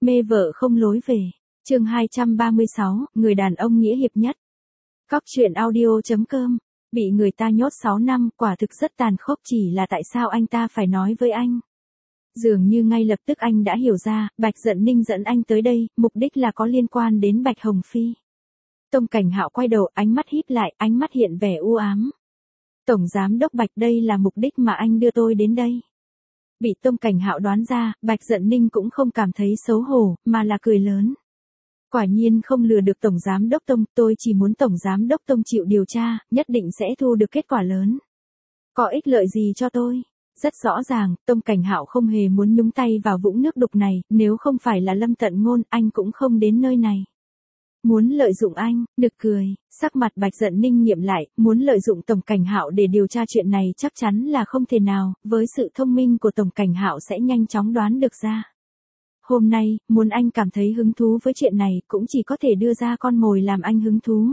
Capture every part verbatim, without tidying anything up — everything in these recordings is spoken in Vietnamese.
Mê vợ không lối về. Chương hai trăm ba mươi sáu, người đàn ông nghĩa hiệp nhất. Cóc truyện audio chấm com. Bị người ta nhốt sáu năm, quả thực rất tàn khốc, chỉ là tại sao anh ta phải nói với anh. Dường như ngay lập tức anh đã hiểu ra, Bạch Dận Ninh dẫn anh tới đây, mục đích là có liên quan đến Bạch Hồng Phi. Tông Cảnh Hạo quay đầu, ánh mắt híp lại, ánh mắt hiện vẻ u ám. Tổng giám đốc Bạch, đây là mục đích mà anh đưa tôi đến đây. Bị Tông Cảnh Hạo đoán ra, Bạch Dận Ninh cũng không cảm thấy xấu hổ, mà là cười lớn. Quả nhiên không lừa được Tổng Giám Đốc Tông, tôi chỉ muốn Tổng Giám Đốc Tông chịu điều tra, nhất định sẽ thu được kết quả lớn. Có ích lợi gì cho tôi? Rất rõ ràng, Tông Cảnh Hạo không hề muốn nhúng tay vào vũng nước đục này, nếu không phải là Lâm Tận Ngôn, anh cũng không đến nơi này. Muốn lợi dụng anh, nực cười, sắc mặt Bạch Dận Ninh nghiệm lại, muốn lợi dụng Tổng Cảnh Hạo để điều tra chuyện này chắc chắn là không thể nào, với sự thông minh của Tổng Cảnh Hạo sẽ nhanh chóng đoán được ra. Hôm nay, muốn anh cảm thấy hứng thú với chuyện này, cũng chỉ có thể đưa ra con mồi làm anh hứng thú.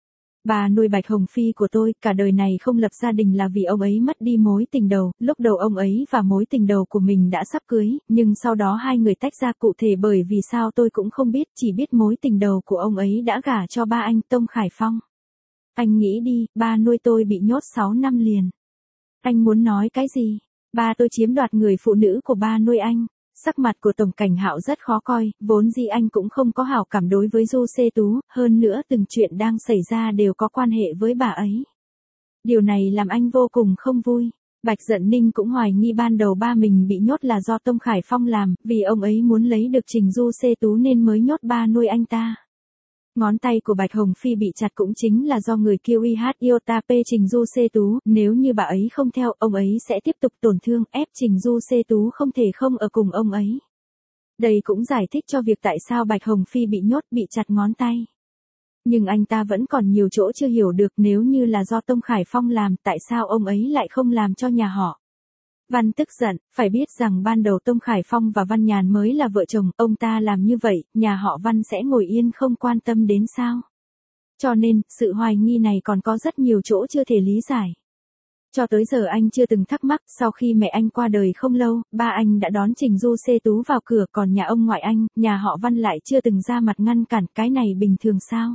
Bà nuôi Bạch Hồng Phi của tôi, cả đời này không lập gia đình là vì ông ấy mất đi mối tình đầu, lúc đầu ông ấy và mối tình đầu của mình đã sắp cưới, nhưng sau đó hai người tách ra, cụ thể bởi vì sao tôi cũng không biết, chỉ biết mối tình đầu của ông ấy đã gả cho ba anh, Tông Khải Phong. Anh nghĩ đi, ba nuôi tôi bị nhốt sáu năm liền. Anh muốn nói cái gì? Ba tôi chiếm đoạt người phụ nữ của ba nuôi anh. Sắc mặt của Tổng Cảnh Hạo rất khó coi, vốn dĩ anh cũng không có hảo cảm đối với Du Xê Tú, hơn nữa từng chuyện đang xảy ra đều có quan hệ với bà ấy. Điều này làm anh vô cùng không vui. Bạch Dận Ninh cũng hoài nghi ban đầu ba mình bị nhốt là do Tông Khải Phong làm, vì ông ấy muốn lấy được Trình Du Xê Tú nên mới nhốt ba nuôi anh ta. Ngón tay của Bạch Hồng Phi bị chặt cũng chính là do người kêu I H Iota P Trình Du Xê Tú, nếu như bà ấy không theo, ông ấy sẽ tiếp tục tổn thương, ép Trình Du Xê Tú không thể không ở cùng ông ấy. Đây cũng giải thích cho việc tại sao Bạch Hồng Phi bị nhốt, bị chặt ngón tay. Nhưng anh ta vẫn còn nhiều chỗ chưa hiểu được, nếu như là do Tông Khải Phong làm, tại sao ông ấy lại không làm cho nhà họ. Văn tức giận, phải biết rằng ban đầu Tông Khải Phong và Văn Nhàn mới là vợ chồng, ông ta làm như vậy, nhà họ Văn sẽ ngồi yên không quan tâm đến sao. Cho nên, sự hoài nghi này còn có rất nhiều chỗ chưa thể lý giải. Cho tới giờ anh chưa từng thắc mắc, sau khi mẹ anh qua đời không lâu, ba anh đã đón Trình Du Xê Tú vào cửa, còn nhà ông ngoại anh, nhà họ Văn lại chưa từng ra mặt ngăn cản, cái này bình thường sao?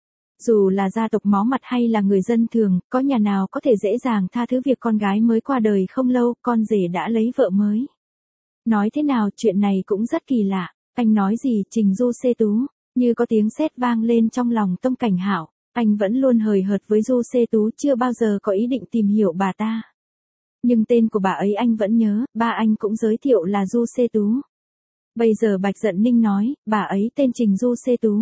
Dù là gia tộc máu mặt hay là người dân thường, có nhà nào có thể dễ dàng tha thứ việc con gái mới qua đời không lâu, con rể đã lấy vợ mới. Nói thế nào, chuyện này cũng rất kỳ lạ. Anh nói gì, Trình Du Xê Tú? Như có tiếng sét vang lên trong lòng Tông Cảnh Hạo. Anh vẫn luôn hời hợt với Du Xê Tú, chưa bao giờ có ý định tìm hiểu bà ta. Nhưng tên của bà ấy anh vẫn nhớ, ba anh cũng giới thiệu là Du Xê Tú. Bây giờ Bạch Dận Ninh nói, bà ấy tên Trình Du Xê Tú.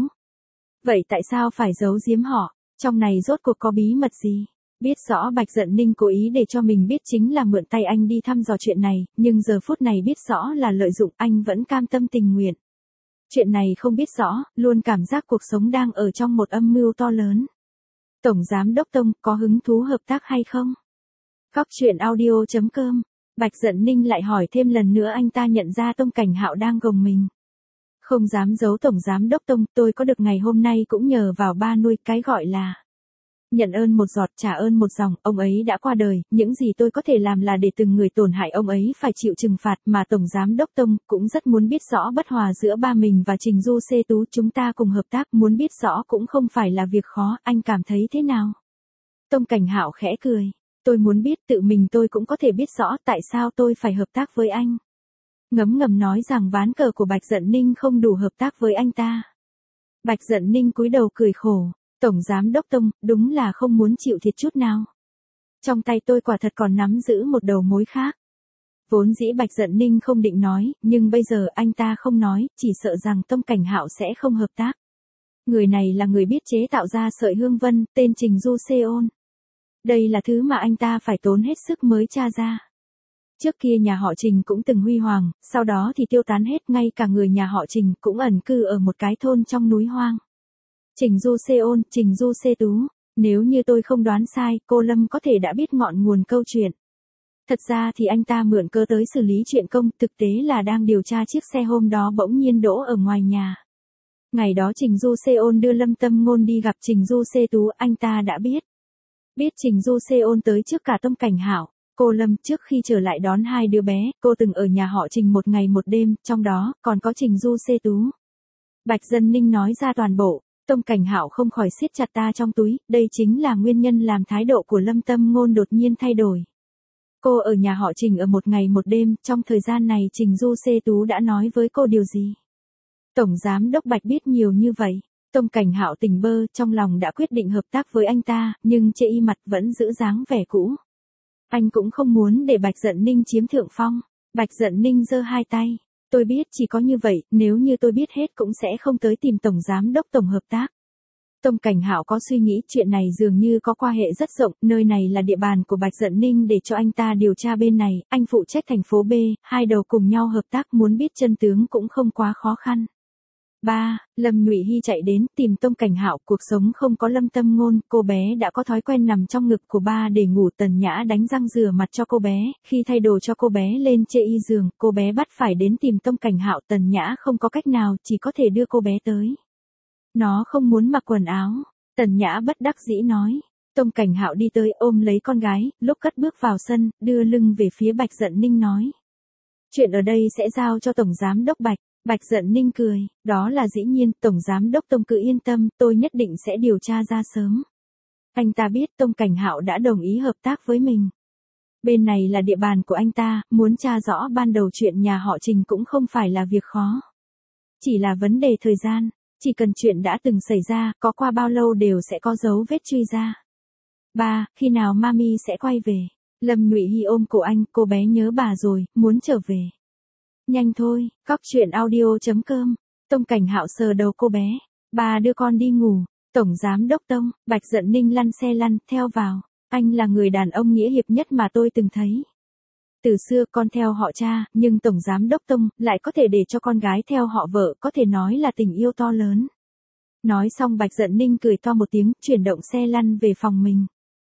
Vậy tại sao phải giấu giếm họ? Trong này rốt cuộc có bí mật gì? Biết rõ Bạch Dận Ninh cố ý để cho mình biết chính là mượn tay anh đi thăm dò chuyện này, nhưng giờ phút này biết rõ là lợi dụng, anh vẫn cam tâm tình nguyện. Chuyện này không biết rõ, luôn cảm giác cuộc sống đang ở trong một âm mưu to lớn. Tổng Giám Đốc Tông, có hứng thú hợp tác hay không? Cóc truyện audio chấm com. Bạch Dận Ninh lại hỏi thêm lần nữa, anh ta nhận ra Tông Cảnh Hạo đang gồng mình. Không dám giấu Tổng Giám Đốc Tông, tôi có được ngày hôm nay cũng nhờ vào ba nuôi, cái gọi là nhận ơn một giọt, trả ơn một dòng, ông ấy đã qua đời, những gì tôi có thể làm là để từng người tổn hại ông ấy phải chịu trừng phạt, mà Tổng Giám Đốc Tông cũng rất muốn biết rõ bất hòa giữa ba mình và Trình Du Xê Tú, chúng ta cùng hợp tác, muốn biết rõ cũng không phải là việc khó, anh cảm thấy thế nào? Tông Cảnh Hạo khẽ cười, tôi muốn biết, tự mình tôi cũng có thể biết rõ tại sao tôi phải hợp tác với anh. Ngấm ngầm nói rằng ván cờ của Bạch Dận Ninh không đủ hợp tác với anh ta. Bạch Dận Ninh cúi đầu cười khổ, Tổng Giám Đốc Tông, đúng là không muốn chịu thiệt chút nào. Trong tay tôi quả thật còn nắm giữ một đầu mối khác. Vốn dĩ Bạch Dận Ninh không định nói, nhưng bây giờ anh ta không nói, chỉ sợ rằng Tông Cảnh Hạo sẽ không hợp tác. Người này là người biết chế tạo ra sợi hương vân, tên Trình Du Xê Ôn. Đây là thứ mà anh ta phải tốn hết sức mới tra ra. Trước kia nhà họ Trình cũng từng huy hoàng, sau đó thì tiêu tán hết, ngay cả người nhà họ Trình cũng ẩn cư ở một cái thôn trong núi hoang. Trình Du Xê Ôn, Trình Du Xê Tú, nếu như tôi không đoán sai, cô Lâm có thể đã biết ngọn nguồn câu chuyện. Thật ra thì anh ta mượn cơ tới xử lý chuyện công, thực tế là đang điều tra chiếc xe hôm đó bỗng nhiên đỗ ở ngoài nhà. Ngày đó Trình Du Xê Ôn đưa Lâm Tâm Ngôn đi gặp Trình Du Xê Tú, anh ta đã biết. Biết Trình Du Xê Ôn tới trước cả Tông Cảnh Hạo. Cô Lâm, trước khi trở lại đón hai đứa bé, cô từng ở nhà họ Trình một ngày một đêm, trong đó, còn có Trình Du Xê Tú. Bạch Dận Ninh nói ra toàn bộ. Tông Cảnh Hạo không khỏi siết chặt ta trong túi, đây chính là nguyên nhân làm thái độ của Lâm Tâm Ngôn đột nhiên thay đổi. Cô ở nhà họ Trình ở một ngày một đêm, trong thời gian này Trình Du Xê Tú đã nói với cô điều gì? Tổng Giám Đốc Bạch biết nhiều như vậy. Tông Cảnh Hạo tỉnh bơ, trong lòng đã quyết định hợp tác với anh ta, nhưng chê y mặt vẫn giữ dáng vẻ cũ. Anh cũng không muốn để Bạch Dận Ninh chiếm thượng phong. Bạch Dận Ninh giơ hai tay. Tôi biết chỉ có như vậy, nếu như tôi biết hết cũng sẽ không tới tìm Tổng Giám Đốc Tổng hợp tác. Tông Cảnh Hạo có suy nghĩ chuyện này dường như có quan hệ rất rộng, nơi này là địa bàn của Bạch Dận Ninh để cho anh ta điều tra bên này, anh phụ trách thành phố B, hai đầu cùng nhau hợp tác muốn biết chân tướng cũng không quá khó khăn. ba. Lâm Nhụy Hy chạy đến tìm Tông Cảnh Hạo, cuộc sống không có Lâm Tâm Ngôn, cô bé đã có thói quen nằm trong ngực của ba để ngủ. Tần Nhã đánh răng rửa mặt cho cô bé, khi thay đồ cho cô bé lên chê y giường, cô bé bắt phải đến tìm Tông Cảnh Hạo. Tần Nhã không có cách nào, chỉ có thể đưa cô bé tới. Nó không muốn mặc quần áo. Tần Nhã bất đắc dĩ nói. Tông Cảnh Hạo đi tới ôm lấy con gái, lúc cất bước vào sân, đưa lưng về phía Bạch Dận Ninh nói. Chuyện ở đây sẽ giao cho Tổng Giám Đốc Bạch. Bạch Dận Ninh cười, đó là dĩ nhiên, Tổng Giám Đốc Tông cứ yên tâm, tôi nhất định sẽ điều tra ra sớm. Anh ta biết Tông Cảnh Hạo đã đồng ý hợp tác với mình. Bên này là địa bàn của anh ta, muốn tra rõ ban đầu chuyện nhà họ Trình cũng không phải là việc khó. Chỉ là vấn đề thời gian, chỉ cần chuyện đã từng xảy ra, có qua bao lâu đều sẽ có dấu vết truy ra. ba. Khi nào Mami sẽ quay về? Lâm Nhụy Hy ôm cổ anh, cô bé nhớ bà rồi, muốn trở về. Nhanh thôi, cóc truyện audio chấm com. Tông Cảnh Hạo sờ đầu cô bé. Bà đưa con đi ngủ. Tổng Giám Đốc Tông, Bạch Dận Ninh lăn xe lăn, theo vào. Anh là người đàn ông nghĩa hiệp nhất mà tôi từng thấy. Từ xưa con theo họ cha, nhưng Tổng Giám Đốc Tông lại có thể để cho con gái theo họ vợ, có thể nói là tình yêu to lớn. Nói xong Bạch Dận Ninh cười to một tiếng, chuyển động xe lăn về phòng mình.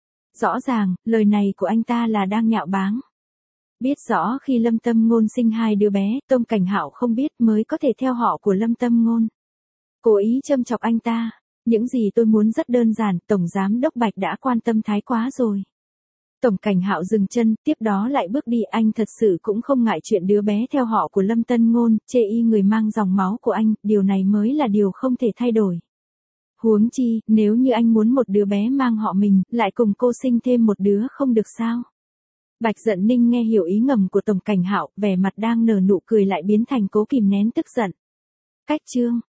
Rõ ràng, lời này của anh ta là đang nhạo báng. Biết rõ khi Lâm Tâm Ngôn sinh hai đứa bé, Tông Cảnh Hạo không biết mới có thể theo họ của Lâm Tâm Ngôn. Cố ý châm chọc anh ta. Những gì tôi muốn rất đơn giản, Tổng Giám Đốc Bạch đã quan tâm thái quá rồi. Tổng Cảnh Hạo dừng chân, tiếp đó lại bước đi. Anh thật sự cũng không ngại chuyện đứa bé theo họ của Lâm Tân Ngôn, chê y người mang dòng máu của anh, điều này mới là điều không thể thay đổi. Huống chi, nếu như anh muốn một đứa bé mang họ mình, lại cùng cô sinh thêm một đứa không được sao? Bạch Dận Ninh nghe hiểu ý ngầm của Tổng Cảnh Hạo, vẻ mặt đang nở nụ cười lại biến thành cố kìm nén tức giận. Cách chương